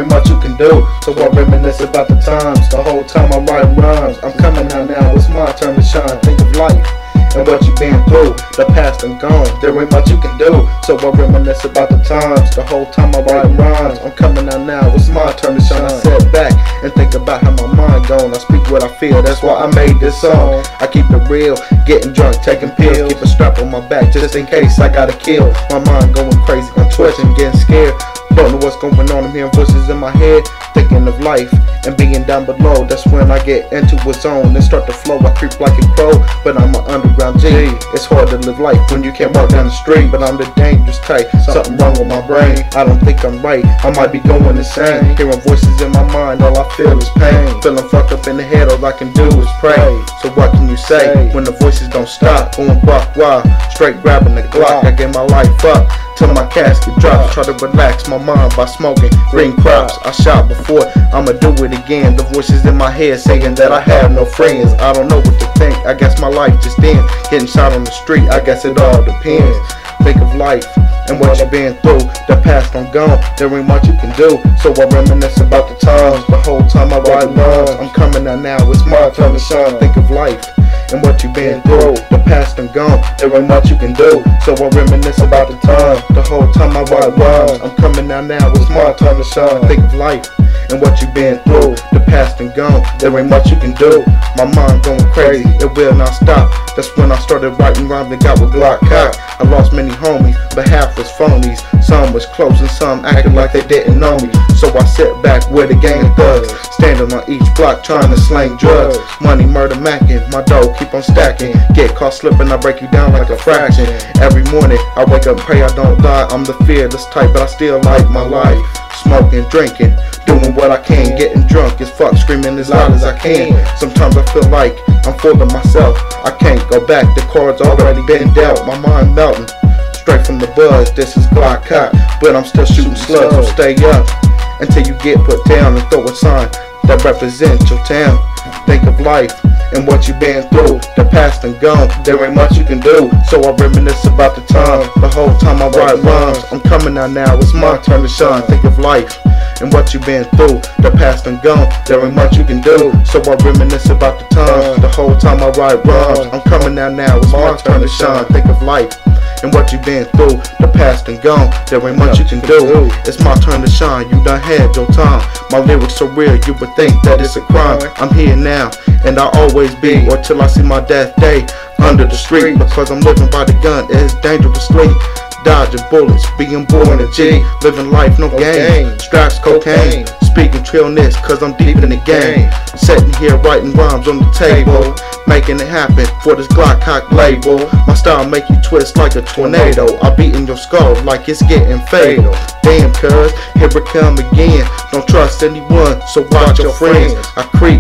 ain't much you can do. So I reminisce about the times, the whole time I write rhymes. I'm coming out now, it's my turn to shine. Think of life and what you been through, the past and gone, there ain't much you can do. So I reminisce about the times, the whole time I write rhymes. I'm coming out now, it's my turn to shine. I sit back and think about how my mind gone. I speak what I feel, that's why I made this song. I keep it real, getting drunk, taking pills, keep a strap on my back just in case I gotta kill. My mind going crazy, I'm twitching, getting scared. Don't know what's going on, I'm hearing voices in my head, thinking of life and being down below. That's when I get into a zone and start to flow. I creep like a crow, but I'm an underground G. It's hard to live life when you can't walk down the street, but I'm the dangerous type. Something wrong with my brain, I don't think I'm right, I might be going insane. Hearing voices in my mind, all I feel is pain. Feeling fucked up in the head, all I can do is pray. So what can you say when the voices don't stop? Going guap guap, straight grabbing the Glock. I gave my life up till my casket drops. Try to relax my mind by smoking green crops. I shot before, I'ma do it again. The voices in my head saying that I have no friends. I don't know what to think, I guess my life just ends. Getting shot on the street, I guess it all depends. Think of life and what you've been through, the past I'm gone, there ain't much you can do. So I reminisce about the times, the whole time I write rhymes. I'm coming out now, it's my turn to shine. Think of life and what you've been through, the past and gone, there ain't much you can do. So I reminisce about the time, the whole time I write rhymes. I'm coming out now, it's my turn to shine. Think of life and what you've been through, the past and gone, there ain't much you can do. My mind going crazy, it will not stop. That's when I started writing rhymes that got with Glock cock. I lost many homies, but half was phonies. Some was close and some acting like they didn't know me. So I sit back with a gang of thugs, standing on each block trying to slang drugs. Money, murder, macking, my dough keep on stacking. Get caught slipping, I break you down like a fraction. Every morning I wake up and pray I don't die. I'm the fearless type, but I still like my life. Smoking, drinking, doing what I can, getting drunk as fuck, screaming as loud as I can. Sometimes I feel like I'm full of myself, I can't go back, the cards already been dealt. My mind melting, straight from the buzz, this is Glock cock, but I'm still shooting slugs. So stay up until you get put down and throw a sign that represents your town. Think of life and what you've been through, the past and gone, there ain't much you can do. So I reminisce about the time, the whole time I write rhymes. I'm coming out now, it's my turn to shine. Think of life and what you've been through, the past and gone, there ain't much you can do. So I reminisce about the time, the whole time I write rhymes. I'm coming out now, it's my turn to shine. Think of life and what you've been through, the past and gone, there ain't much you can do. It's my turn to shine, you done had your time. My lyrics so real, you would think that it's a crime. I'm here now, and I'll always be, or till I see my death day under the street. Because I'm living by the gun, it's dangerously dodging bullets, being born a G, living life, no game, straps, cocaine, speaking trillness, cause I'm deep in the game. Sitting here writing rhymes on the table, making it happen for this Glock cock label. My style make you twist like a tornado, I beat in your skull like it's getting fatal. Damn cuz, here it come again, don't trust anyone, so watch your friends. I creep,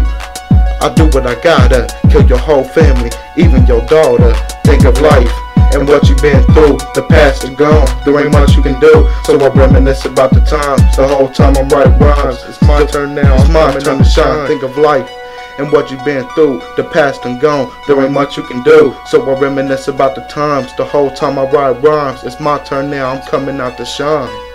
I do what I gotta, kill your whole family, even your daughter. Think of life and what you've been through, the past is gone, there ain't much you can do. So I reminisce about the times, the whole time I write rhymes. It's my turn now, it's my turn to shine. Think of life and what you've been through, the past and gone, there ain't much you can do. So I reminisce about the times, the whole time I write rhymes. It's my turn now, I'm coming out to shine.